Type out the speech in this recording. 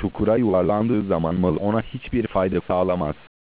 çukura yuvarlandığı zaman mal ona hiçbir fayda sağlamaz.